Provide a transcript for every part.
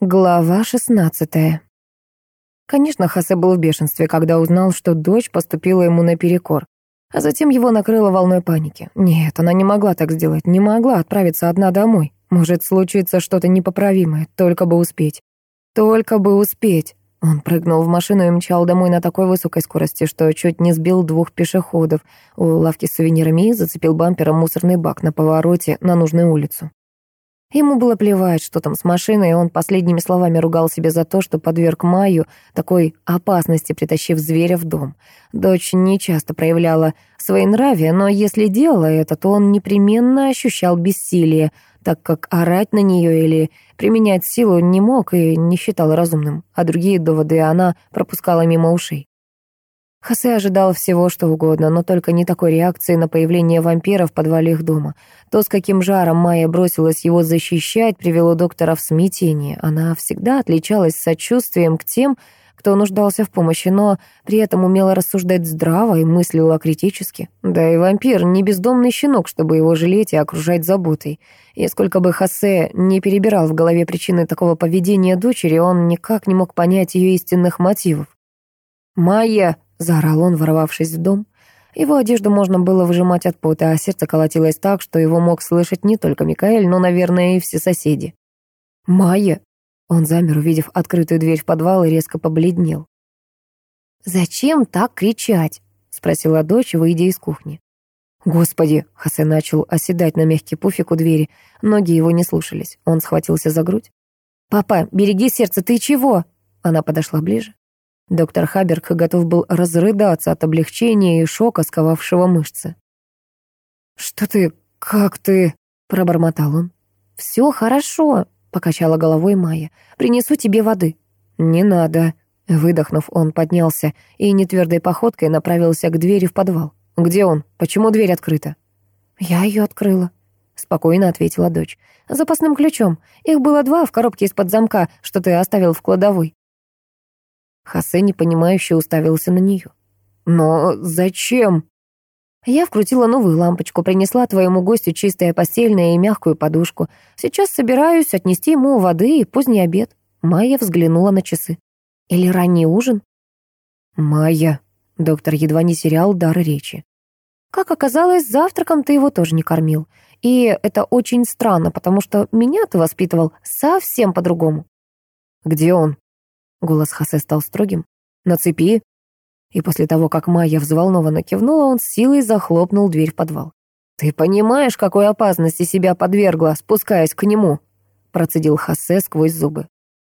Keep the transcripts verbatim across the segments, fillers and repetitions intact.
Глава шестнадцатая. Конечно, Хосе был в бешенстве, когда узнал, что дочь поступила ему наперекор. А затем его накрыло волной паники. Нет, она не могла так сделать, не могла отправиться одна домой. Может случиться что-то непоправимое, только бы успеть. Только бы успеть. Он прыгнул в машину и мчал домой на такой высокой скорости, что чуть не сбил двух пешеходов у лавки с сувенирами и зацепил бампером мусорный бак на повороте на нужную улицу. Ему было плевать, что там с машиной, и он последними словами ругал себя за то, что подверг Майю такой опасности, притащив зверя в дом. Дочь нечасто проявляла своенравие, но если делала это, то он непременно ощущал бессилие, так как орать на нее или применять силу не мог и не считал разумным, а другие доводы она пропускала мимо ушей. Хосе ожидал всего, что угодно, но только не такой реакции на появление вампира в подвале их дома. То, с каким жаром Майя бросилась его защищать, привело доктора в смятение. Она всегда отличалась сочувствием к тем, кто нуждался в помощи, но при этом умела рассуждать здраво и мыслила критически. Да и вампир не бездомный щенок, чтобы его жалеть и окружать заботой. И сколько бы Хосе не перебирал в голове причины такого поведения дочери, он никак не мог понять ее истинных мотивов. «Майя!» — заорал он, ворвавшись в дом. Его одежду можно было выжимать от пота, а сердце колотилось так, что его мог слышать не только Микаэль, но, наверное, и все соседи. «Майя!» — он замер, увидев открытую дверь в подвал, и резко побледнел. «Зачем так кричать?» — спросила дочь, выйдя из кухни. «Господи!» — Хосе начал оседать на мягкий пуфик у двери. Ноги его не слушались. Он схватился за грудь. «Папа, береги сердце, ты чего?» Она подошла ближе. Доктор Хаберг готов был разрыдаться от облегчения и шока, сковавшего мышцы. «Что ты? Как ты?» — пробормотал он. «Все хорошо», — покачала головой Майя. «Принесу тебе воды». «Не надо». Выдохнув, он поднялся и нетвердой походкой направился к двери в подвал. «Где он? Почему дверь открыта?» «Я ее открыла», — спокойно ответила дочь. «Запасным ключом. Их было два в коробке из-под замка, что ты оставил в кладовой». Хосе непонимающе уставился на нее. «Но зачем?» «Я вкрутила новую лампочку, принесла твоему гостю чистое постельное и мягкую подушку. Сейчас собираюсь отнести ему воды и поздний обед». Майя взглянула на часы. «Или ранний ужин?» «Майя», — доктор едва не терял дар речи. «Как оказалось, завтраком ты его тоже не кормил. И это очень странно, потому что меня ты воспитывал совсем по-другому». «Где он?» Голос Хосе стал строгим. «На цепи?» И после того, как Майя взволнованно кивнула, он с силой захлопнул дверь в подвал. «Ты понимаешь, какой опасности себя подвергла, спускаясь к нему?» Процедил Хосе сквозь зубы.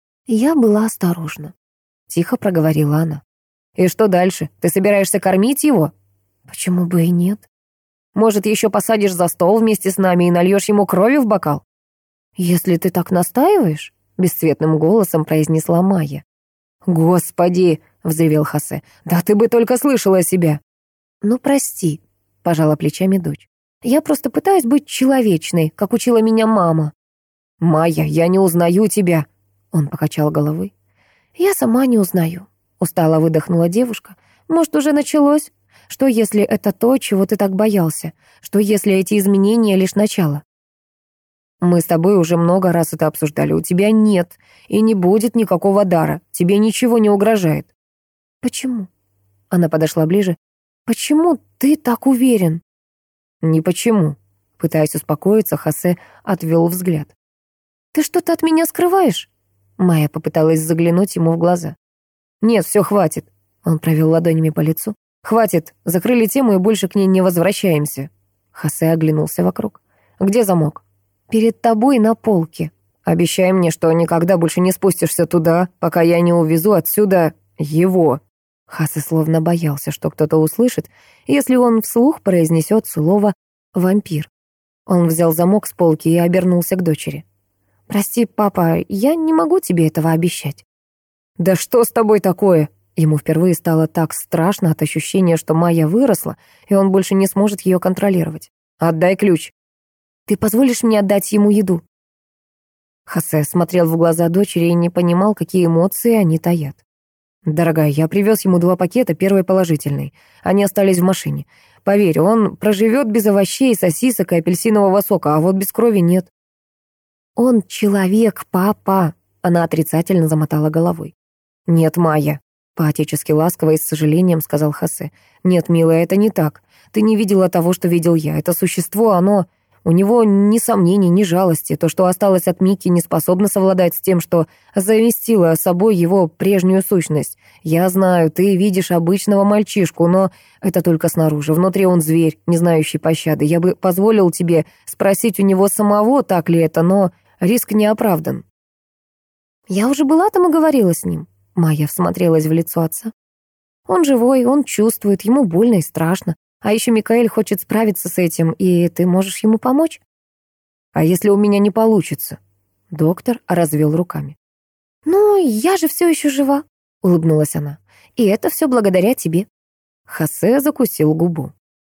«Я была осторожна», — тихо проговорила она. «И что дальше? Ты собираешься кормить его?» «Почему бы и нет?» «Может, еще посадишь за стол вместе с нами и нальешь ему крови в бокал?» «Если ты так настаиваешь», — бесцветным голосом произнесла Майя. «Господи!» — взревел Хосе. «Да ты бы только слышала себя!» «Ну, прости», — пожала плечами дочь. «Я просто пытаюсь быть человечной, как учила меня мама». «Майя, я не узнаю тебя!» Он покачал головой. «Я сама не узнаю», — устало выдохнула девушка. «Может, уже началось? Что, если это то, чего ты так боялся? Что, если эти изменения — лишь начало?» «Мы с тобой уже много раз это обсуждали. У тебя нет и не будет никакого дара. Тебе ничего не угрожает». «Почему?» Она подошла ближе. «Почему ты так уверен?» «Не почему». Пытаясь успокоиться, Хосе отвел взгляд. «Ты что-то от меня скрываешь?» Майя попыталась заглянуть ему в глаза. «Нет, все, хватит». Он провел ладонями по лицу. «Хватит, закрыли тему и больше к ней не возвращаемся». Хосе оглянулся вокруг. «Где замок?» «Перед тобой на полке». «Обещай мне, что никогда больше не спустишься туда, пока я не увезу отсюда его». Хосе словно боялся, что кто-то услышит, если он вслух произнесет слово «вампир». Он взял замок с полки и обернулся к дочери. «Прости, папа, я не могу тебе этого обещать». «Да что с тобой такое?» Ему впервые стало так страшно от ощущения, что Майя выросла, и он больше не сможет ее контролировать. «Отдай ключ». «Ты позволишь мне отдать ему еду?» Хосе смотрел в глаза дочери и не понимал, какие эмоции они таят. «Дорогая, я привез ему два пакета, первый положительный. Они остались в машине. Поверь, он проживет без овощей, сосисок и апельсинового сока, а вот без крови нет». «Он человек, папа», Она отрицательно замотала головой. «Нет, Майя», — по-отечески ласково и с сожалением сказал Хосе. «Нет, милая, это не так. Ты не видела того, что видел я. Это существо, оно... У него ни сомнений, ни жалости. То, что осталось от Микки, не способно совладать с тем, что заместило собой его прежнюю сущность. Я знаю, ты видишь обычного мальчишку, но это только снаружи. Внутри он зверь, не знающий пощады. Я бы позволил тебе спросить у него самого, так ли это, но риск не оправдан». «Я уже была там и говорила с ним». Майя всмотрелась в лицо отца. «Он живой, он чувствует, ему больно и страшно. А еще Микаэль хочет справиться с этим, и ты можешь ему помочь?» «А если у меня не получится?» Доктор развел руками. «Ну, я же все еще жива», — улыбнулась она. «И это все благодаря тебе». Хосе закусил губу.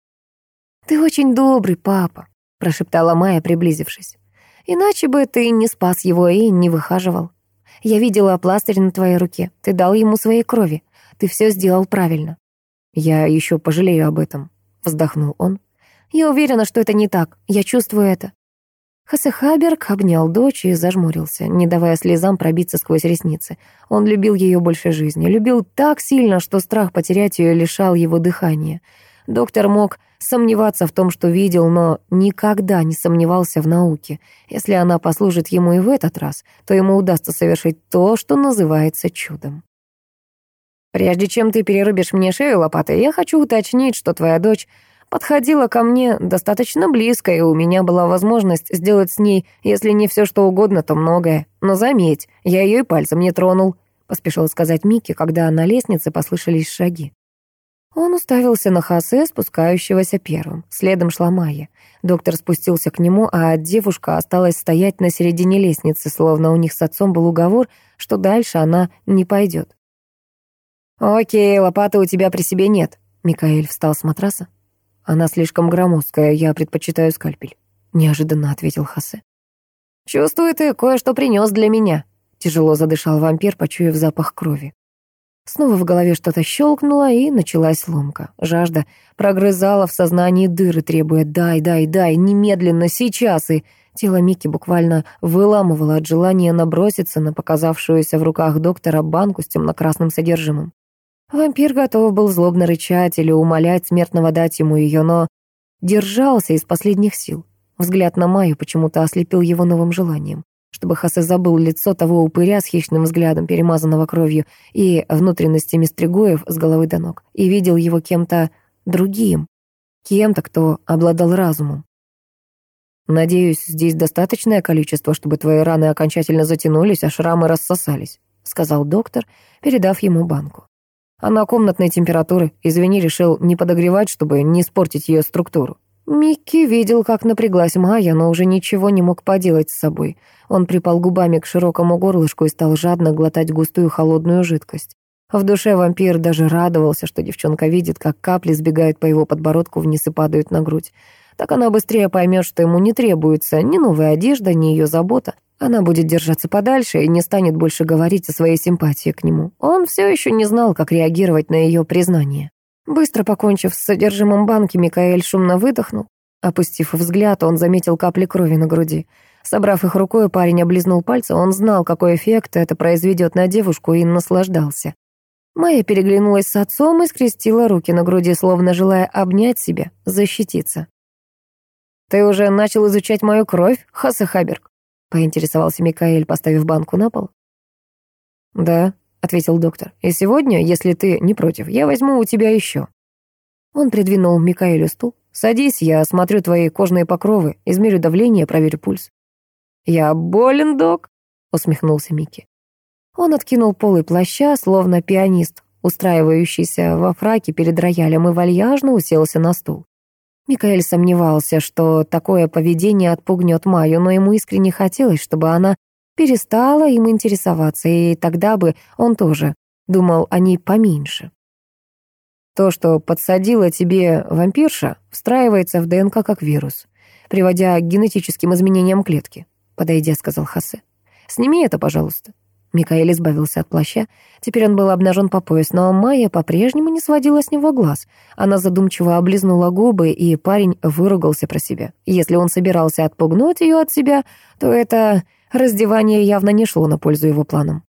«Ты очень добрый, папа», — прошептала Майя, приблизившись. «Иначе бы ты не спас его и не выхаживал. Я видела пластырь на твоей руке. Ты дал ему своей крови. Ты все сделал правильно». «Я еще пожалею об этом», — вздохнул он. «Я уверена, что это не так. Я чувствую это». Хосе Хаберг обнял дочь и зажмурился, не давая слезам пробиться сквозь ресницы. Он любил ее больше жизни. Любил так сильно, что страх потерять ее лишал его дыхания. Доктор мог сомневаться в том, что видел, но никогда не сомневался в науке. Если она послужит ему и в этот раз, то ему удастся совершить то, что называется чудом. «Прежде чем ты перерубишь мне шею лопатой, я хочу уточнить, что твоя дочь подходила ко мне достаточно близко, и у меня была возможность сделать с ней, если не все что угодно, то многое. Но заметь, я ее и пальцем не тронул», — поспешил сказать Микки, когда на лестнице послышались шаги. Он уставился на Хосе, спускающегося первым. Следом шла Майя. Доктор спустился к нему, а девушка осталась стоять на середине лестницы, словно у них с отцом был уговор, что дальше она не пойдет. «Окей, лопаты у тебя при себе нет». Микаэль встал с матраса. «Она слишком громоздкая, я предпочитаю скальпель», — неожиданно ответил Хосе. «Чувствую, ты кое-что принес для меня», — тяжело задышал вампир, почуяв запах крови. Снова в голове что-то щелкнуло, и началась ломка. Жажда прогрызала в сознании дыры, требуя «дай, дай, дай, немедленно, сейчас!» И тело Микки буквально выламывало от желания наброситься на показавшуюся в руках доктора банку с темно-красным содержимым. Вампир готов был злобно рычать или умолять смертного дать ему ее, но держался из последних сил. Взгляд на Майю почему-то ослепил его новым желанием. Чтобы Хосе забыл лицо того упыря с хищным взглядом, перемазанного кровью, и внутренностями стригоев с головы до ног, и видел его кем-то другим, кем-то, кто обладал разумом. «Надеюсь, здесь достаточное количество, чтобы твои раны окончательно затянулись, а шрамы рассосались», — сказал доктор, передав ему банку. «Она комнатной температуры. Извини, решил не подогревать, чтобы не испортить ее структуру». Микки видел, как напряглась Майя, но уже ничего не мог поделать с собой. Он припал губами к широкому горлышку и стал жадно глотать густую холодную жидкость. В душе вампир даже радовался, что девчонка видит, как капли сбегают по его подбородку вниз и падают на грудь. Так она быстрее поймет, что ему не требуется ни новая одежда, ни ее забота. Она будет держаться подальше и не станет больше говорить о своей симпатии к нему. Он все еще не знал, как реагировать на ее признание. Быстро покончив с содержимым банки, Микаэль шумно выдохнул. Опустив взгляд, он заметил капли крови на груди. Собрав их рукой, парень облизнул пальцы. Он знал, какой эффект это произведет на девушку, и наслаждался. Майя переглянулась с отцом и скрестила руки на груди, словно желая обнять себя, защититься. «Ты уже начал изучать мою кровь, Хосе Хаберг?» — поинтересовался Микаэль, поставив банку на пол. «Да», — ответил доктор. «И сегодня, если ты не против, я возьму у тебя еще». Он придвинул Микаэлю стул. «Садись, я осмотрю твои кожные покровы, измерю давление, проверю пульс». «Я болен, док?» — усмехнулся Микки. Он откинул полы плаща, словно пианист, устраивающийся во фраке перед роялем, и вальяжно уселся на стул. Микаэль сомневался, что такое поведение отпугнет Майю, но ему искренне хотелось, чтобы она перестала им интересоваться, и тогда бы он тоже думал о ней поменьше. «То, что подсадила тебе вампирша, встраивается в ДНК как вирус, приводя к генетическим изменениям клетки», — подойдя, сказал Хосе. «Сними это, пожалуйста». Микаэль избавился от плаща. Теперь он был обнажен по пояс, но Майя по-прежнему не сводила с него глаз. Она задумчиво облизнула губы, и парень выругался про себя. Если он собирался отпугнуть ее от себя, то это Раздевание явно не шло на пользу его планам.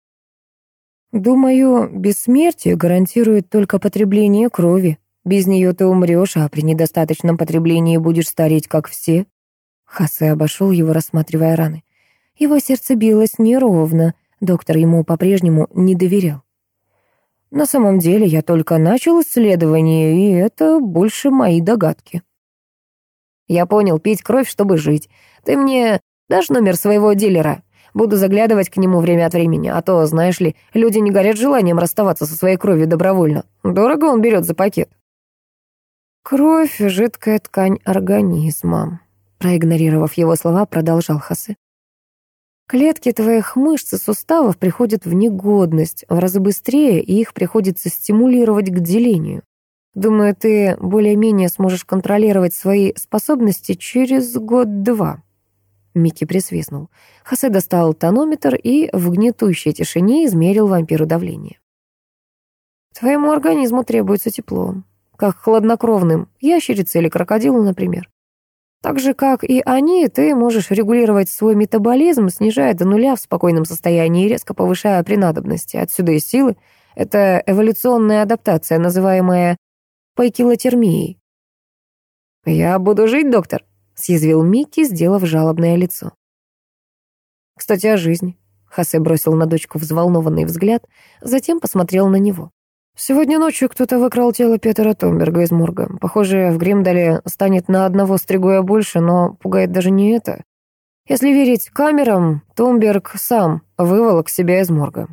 «Думаю, бессмертие гарантирует только потребление крови. Без нее ты умрешь, а при недостаточном потреблении будешь стареть, как все». Хосе обошел его, рассматривая раны. Его сердце билось неровно, доктор ему по-прежнему не доверял. «На самом деле я только начал исследование, и это больше мои догадки». «Я понял, пить кровь, чтобы жить. Ты мне дашь номер своего дилера? Буду заглядывать к нему время от времени, а то, знаешь ли, люди не горят желанием расставаться со своей кровью добровольно. Дорого он берет за пакет». «Кровь — жидкая ткань организма», — проигнорировав его слова, продолжал Хосе. «Клетки твоих мышц и суставов приходят в негодность в разы быстрее, и их приходится стимулировать к делению. Думаю, ты более-менее сможешь контролировать свои способности через год-два». Микки присвистнул. Хосе достал тонометр и в гнетущей тишине измерил вампиру давление. «Твоему организму требуется тепло, как хладнокровным ящерице или крокодилу, например. Так же, как и они, ты можешь регулировать свой метаболизм, снижая до нуля в спокойном состоянии и резко повышая при надобности. Отсюда и силы. Это эволюционная адаптация, называемая пайкилотермией». «Я буду жить, доктор», — съязвил Микки, сделав жалобное лицо. «Кстати, о жизни». Хосе бросил на дочку взволнованный взгляд, затем посмотрел на него. «Сегодня ночью кто-то выкрал тело Петера Томберга из морга. Похоже, в Гримдале станет на одного стригоя больше, но пугает даже не это. Если верить камерам, Томберг сам выволок себя из морга».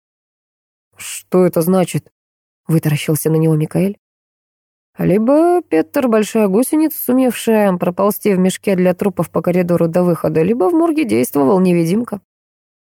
«Что это значит?» — вытаращился на него Микаэль. «Либо Петер — большая гусеница, сумевшая проползти в мешке для трупов по коридору до выхода, либо в морге действовал невидимка».